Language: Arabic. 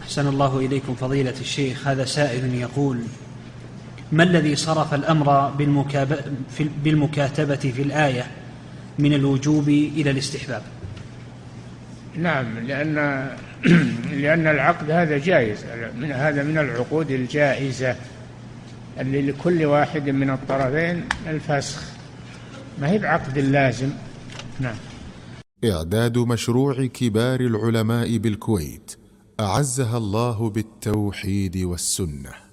أحسن الله إليكم فضيلة الشيخ. هذا سائل يقول: ما الذي صرف الأمر بالمكاتبة في الآية من الوجوب إلى الاستحباب؟ نعم، لأن العقد هذا جائز، هذا من العقود الجائزة اللي لكل واحد من الطرفين الفسخ، ما هي بعقد لازم. نعم. إعداد مشروع كبار العلماء بالكويت أعزها الله بالتوحيد والسنة.